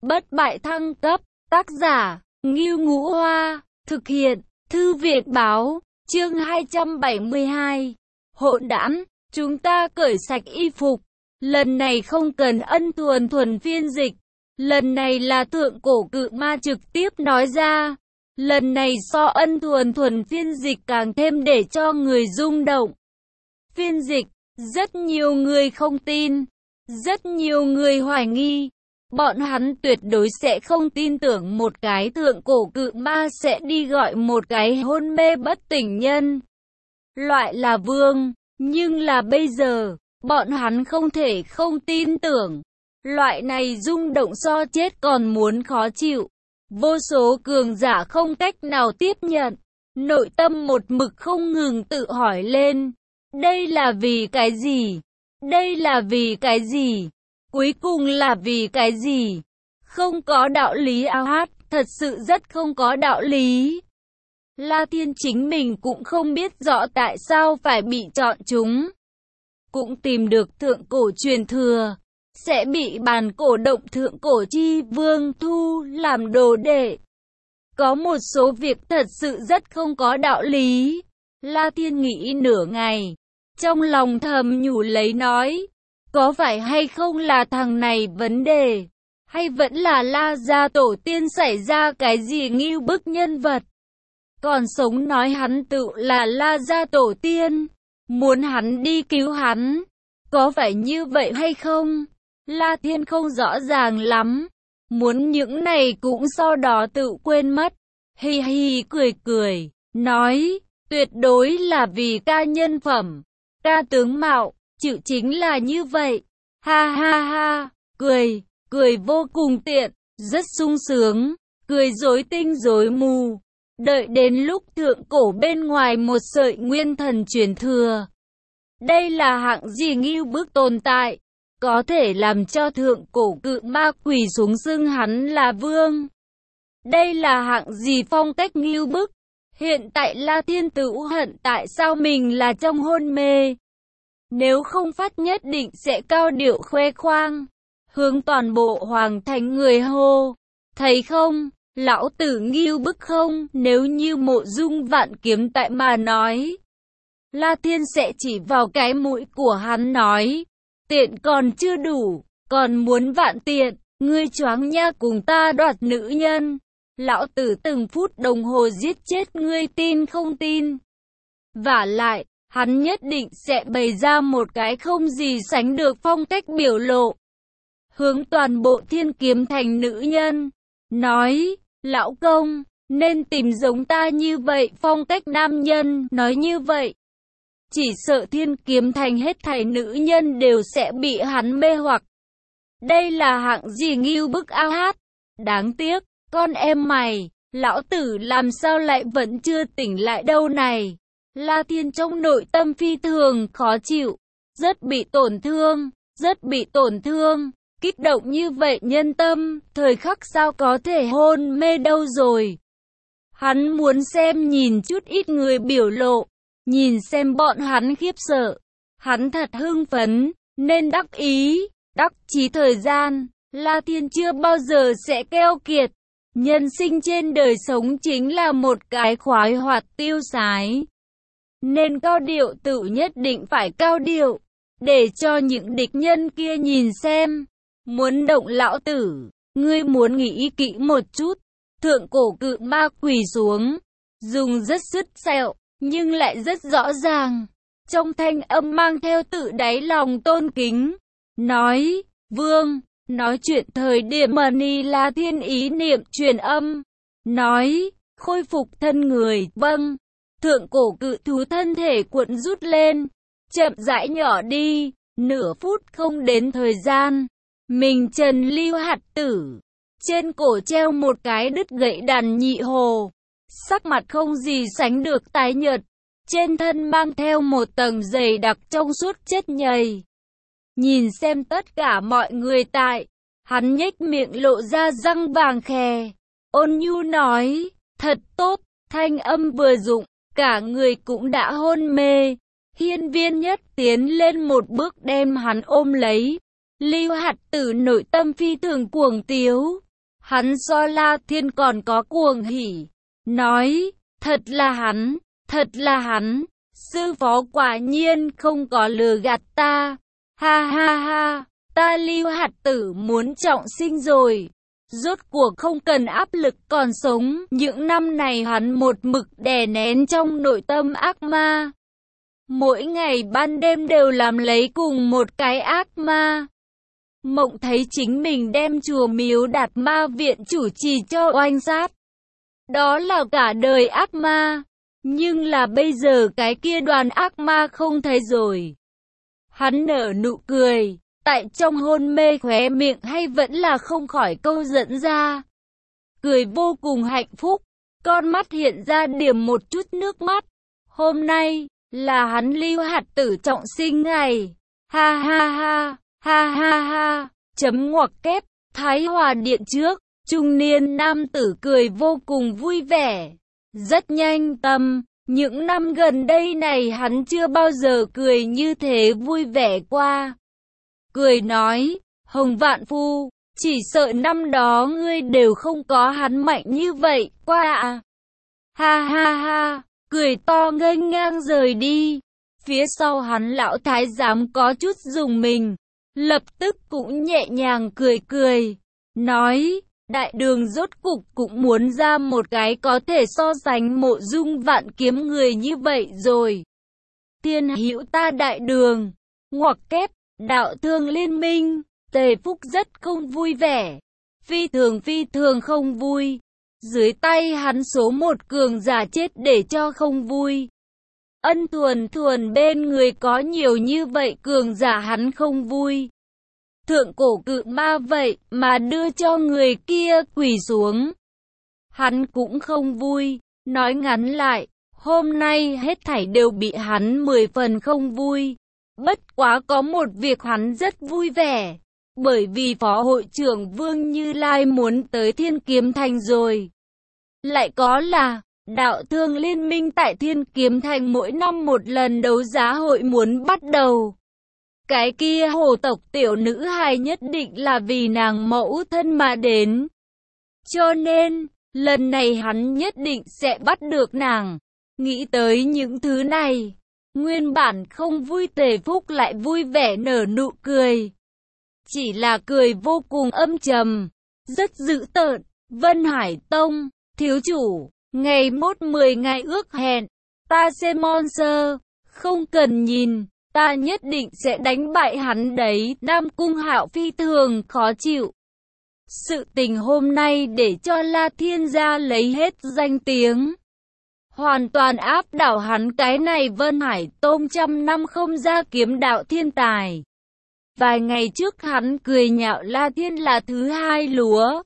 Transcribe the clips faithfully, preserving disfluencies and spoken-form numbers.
bất bại thăng cấp, tác giả, Ngưu Ngũ Hoa, thực hiện, Thư viện Báo, chương hai trăm bảy mươi hai. Hỗn đản, chúng ta cởi sạch y phục. Lần này không cần Ân Thuần Thuần phiên dịch. Lần này là thượng cổ cự ma trực tiếp nói ra. Lần này so Ân Thuần Thuần phiên dịch càng thêm để cho người rung động. Phiên dịch, rất nhiều người không tin. Rất nhiều người hoài nghi. Bọn hắn tuyệt đối sẽ không tin tưởng một cái thượng cổ cự ma sẽ đi gọi một cái hôn mê bất tỉnh nhân loại là vương. Nhưng là bây giờ, bọn hắn không thể không tin tưởng. Loại này rung động so chết còn muốn khó chịu. Vô số cường giả không cách nào tiếp nhận. Nội tâm một mực không ngừng tự hỏi lên. Đây là vì cái gì? Đây là vì cái gì? Cuối cùng là vì cái gì? Không có đạo lý ao hát, thật sự rất không có đạo lý. La Thiên chính mình cũng không biết rõ tại sao phải bị chọn chúng. Cũng tìm được thượng cổ truyền thừa, sẽ bị bàn cổ động thượng cổ chi vương thu làm đồ đệ. Có một số việc thật sự rất không có đạo lý. La Thiên nghĩ nửa ngày, trong lòng thầm nhủ lấy nói, có phải hay không là thằng này vấn đề, hay vẫn là La gia tổ tiên xảy ra cái gì ngưu bức nhân vật. Còn sống nói hắn tự là La gia tổ tiên, muốn hắn đi cứu hắn, có phải như vậy hay không? La Thiên không rõ ràng lắm, muốn những này cũng sau đó tự quên mất. Hi hi cười cười, nói, tuyệt đối là vì ca nhân phẩm, ca tướng mạo, chữ chính là như vậy. Ha ha ha, cười, cười vô cùng tiện, rất sung sướng, cười rối tinh rối mù. Đợi đến lúc thượng cổ bên ngoài một sợi nguyên thần truyền thừa. Đây là hạng gì ngưu bức tồn tại, có thể làm cho thượng cổ cự ma quỳ xuống xưng hắn là vương. Đây là hạng gì phong cách ngưu bức. Hiện tại La Thiên tự hận tại sao mình là trong hôn mê. Nếu không phát nhất định sẽ cao điệu khoe khoang, hướng toàn bộ hoàng thành người hô, thấy không, lão tử ngưu bức không? Nếu như Mộ Dung Vạn Kiếm tại mà nói, La Thiên sẽ chỉ vào cái mũi của hắn nói, tiện còn chưa đủ, còn muốn vạn tiện, ngươi choáng nha, cùng ta đoạt nữ nhân. Lão tử từng phút đồng hồ giết chết ngươi, tin không tin? Vả lại, hắn nhất định sẽ bày ra một cái không gì sánh được phong cách biểu lộ, hướng toàn bộ Thiên Kiếm Thành nữ nhân, nói, lão công, nên tìm giống ta như vậy phong cách nam nhân, nói như vậy. Chỉ sợ Thiên Kiếm Thành hết thảy nữ nhân đều sẽ bị hắn mê hoặc. Đây là hạng gì ngưu bức ao hát, đáng tiếc, con em mày, lão tử làm sao lại vẫn chưa tỉnh lại đâu này. La Thiên trong nội tâm phi thường khó chịu, rất bị tổn thương, rất bị tổn thương, kích động như vậy nhân tâm, thời khắc sao có thể hôn mê đâu rồi. Hắn muốn xem nhìn chút ít người biểu lộ, nhìn xem bọn hắn khiếp sợ, hắn thật hưng phấn, nên đắc ý, đắc chí thời gian, La Thiên chưa bao giờ sẽ keo kiệt. Nhân sinh trên đời sống chính là một cái khoái hoạt tiêu sái. Nên cao điệu tự nhất định phải cao điệu, để cho những địch nhân kia nhìn xem. Muốn động lão tử, ngươi muốn nghĩ kỹ một chút. Thượng cổ cự ma quỳ xuống, dùng rất sứt sẹo, nhưng lại rất rõ ràng. Trong thanh âm mang theo tự đáy lòng tôn kính. Nói, vương, nói chuyện thời điểm mà ni La Thiên ý niệm truyền âm. Nói, khôi phục thân người, vâng. Thượng cổ cự thú thân thể cuộn rút lên, chậm rãi nhỏ đi, nửa phút không đến thời gian. Mình Trần Lưu Hạt Tử, trên cổ treo một cái đứt gãy đàn nhị hồ, sắc mặt không gì sánh được tái nhợt, trên thân mang theo một tầng dày đặc trong suốt chất nhầy. Nhìn xem tất cả mọi người tại, hắn nhếch miệng lộ ra răng vàng khè, ôn nhu nói, thật tốt, thanh âm vừa dụng, cả người cũng đã hôn mê. Hiên Viên Nhất tiến lên một bước đem hắn ôm lấy. Lưu Hạt Tử nội tâm phi thường cuồng tiếu, Hắn so La Thiên còn có cuồng hỉ, nói, thật là hắn, thật là hắn, sư phó quả nhiên không có lừa gạt ta, ha ha ha, ta Lưu Hạt Tử muốn trọng sinh rồi. Rốt cuộc không cần áp lực còn sống, những năm này hắn một mực đè nén trong nội tâm ác ma. Mỗi ngày ban đêm đều làm lấy cùng một cái ác ma. Mộng thấy chính mình đem chùa miếu Đạt Ma viện chủ trì cho oanh sát. Đó là cả đời ác ma. Nhưng là bây giờ cái kia đoàn ác ma không thấy rồi. Hắn nở nụ cười. Tại trong hôn mê khóe miệng hay vẫn là không khỏi câu dẫn ra. Cười vô cùng hạnh phúc. Con mắt hiện ra điểm một chút nước mắt. Hôm nay là hắn Lưu Hạt Tử trọng sinh ngày. Ha ha ha, ha ha ha, chấm ngoặc kép, Thái Hòa điện trước, trung niên nam tử cười vô cùng vui vẻ. Rất nhanh tâm, những năm gần đây này hắn chưa bao giờ cười như thế vui vẻ qua. Cười nói, Hồng Vạn Phu, chỉ sợ năm đó ngươi đều không có hắn mạnh như vậy qua à. Ha ha ha. Cười to nghênh ngang rời đi. Phía sau hắn lão thái giám có chút dùng mình, lập tức cũng nhẹ nhàng cười cười, nói, đại đường rốt cục cũng muốn ra một cái có thể so sánh Mộ Dung Vạn Kiếm người như vậy rồi. Thiên hữu ta đại đường, ngoặc kép, đạo thương liên minh, Tề Phúc rất không vui vẻ, phi thường phi thường không vui. Dưới tay hắn số một cường giả chết để cho không vui. Ân Thuần Thuần bên người có nhiều như vậy cường giả hắn không vui. Thượng cổ cự ma vậy mà đưa cho người kia quỳ xuống. Hắn cũng không vui. Nói ngắn lại, hôm nay hết thảy đều bị hắn mười phần không vui. Bất quá có một việc hắn rất vui vẻ. Bởi vì Phó hội trưởng Vương Như Lai muốn tới Thiên Kiếm Thành rồi. Lại có là, đạo thương liên minh tại Thiên Kiếm Thành mỗi năm một lần đấu giá hội muốn bắt đầu. Cái kia hồ tộc tiểu nữ hài nhất định là vì nàng mẫu thân mà đến. Cho nên, lần này hắn nhất định sẽ bắt được nàng. Nghĩ tới những thứ này, nguyên bản không vui Tề Phúc lại vui vẻ nở nụ cười. Chỉ là cười vô cùng âm trầm, rất dữ tợn. Vân Hải Tông, thiếu chủ, ngày mốt mười ngày ước hẹn, ta xem monster, không cần nhìn, ta nhất định sẽ đánh bại hắn đấy. Nam Cung Hạo phi thường khó chịu. Sự tình hôm nay để cho La Thiên gia lấy hết danh tiếng, hoàn toàn áp đảo hắn cái này Vân Hải Tông trăm năm không ra kiếm đạo thiên tài. Vài ngày trước hắn cười nhạo La Thiên là thứ hai lúa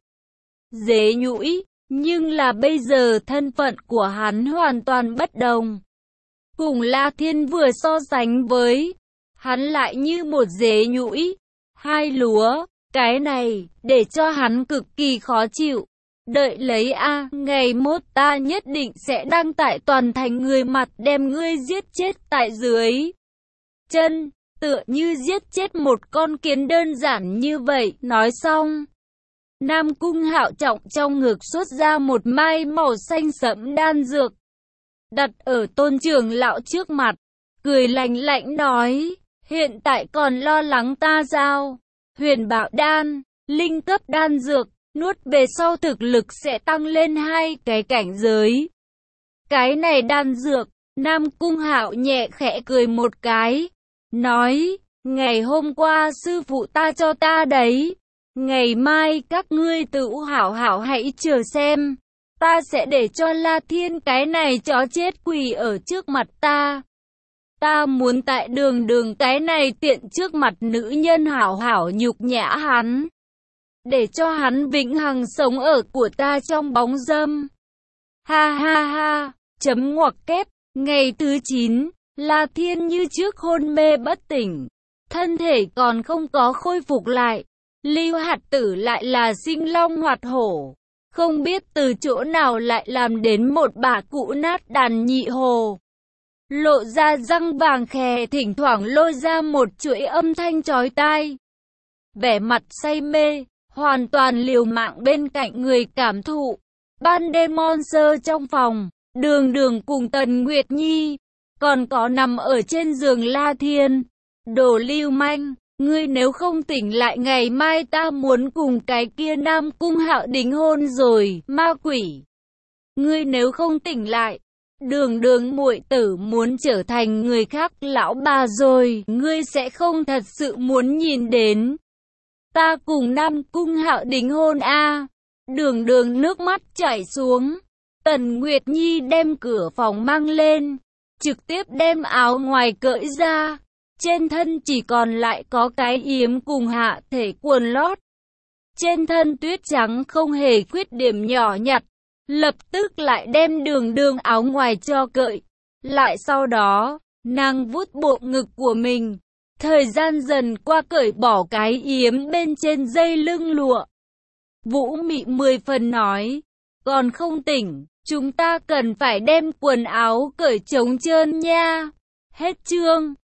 dế nhũi, nhưng là bây giờ thân phận của hắn hoàn toàn bất đồng. Cùng La Thiên vừa so sánh với, hắn lại như một dế nhũi, hai lúa, cái này, để cho hắn cực kỳ khó chịu. Đợi lấy a, ngày mốt ta nhất định sẽ đăng tại toàn thành người mặt đem ngươi giết chết tại dưới chân, tựa như giết chết một con kiến đơn giản như vậy. Nói xong, Nam Cung Hạo trọng trong ngực xuất ra một mai màu xanh sẫm đan dược, đặt ở Tôn trưởng lão trước mặt, cười lạnh lạnh nói, hiện tại còn lo lắng ta sao? Huyền Bảo đan, linh cấp đan dược, nuốt về sau thực lực sẽ tăng lên hai cái cảnh giới. Cái này đan dược, Nam Cung Hạo nhẹ khẽ cười một cái, nói, ngày hôm qua sư phụ ta cho ta đấy. Ngày mai các ngươi tự hảo hảo hãy chờ xem. Ta sẽ để cho La Thiên cái này chó chết quỳ ở trước mặt ta. Ta muốn tại đường đường cái này tiện trước mặt nữ nhân hảo hảo nhục nhã hắn. Để cho hắn vĩnh hằng sống ở của ta trong bóng dâm. Ha ha ha, chấm ngoặc kép, ngày thứ chín, La Thiên như trước hôn mê bất tỉnh. Thân thể còn không có khôi phục lại. Lưu Hạt Tử lại là sinh long hoạt hổ. Không biết từ chỗ nào lại làm đến một bả cụ nát đàn nhị hồ. Lộ ra răng vàng khè, thỉnh thoảng lôi ra một chuỗi âm thanh chói tai. Vẻ mặt say mê, hoàn toàn liều mạng bên cạnh người cảm thụ. Ban đêm Monster trong phòng, Đường Đường cùng Tần Nguyệt Nhi, còn có nằm ở trên giường La Thiên. Đồ lưu manh, ngươi nếu không tỉnh lại ngày mai ta muốn cùng cái kia Nam Cung Hạo đính hôn rồi, ma quỷ. Ngươi nếu không tỉnh lại, Đường Đường muội tử muốn trở thành người khác lão bà rồi, ngươi sẽ không thật sự muốn nhìn đến ta cùng Nam Cung Hạo đính hôn a. À. Đường Đường nước mắt chảy xuống. Tần Nguyệt Nhi đem cửa phòng mang lên, trực tiếp đem áo ngoài cởi ra, trên thân chỉ còn lại có cái yếm cùng hạ thể quần lót. Trên thân tuyết trắng không hề khuyết điểm nhỏ nhặt, lập tức lại đem Đường Đường áo ngoài cho cởi. Lại sau đó, nàng vuốt bộ ngực của mình, thời gian dần qua cởi bỏ cái yếm bên trên dây lưng lụa. Vũ Mị mười phần nói, còn không tỉnh, chúng ta cần phải đem quần áo cởi trống trơn nha. Hết chương.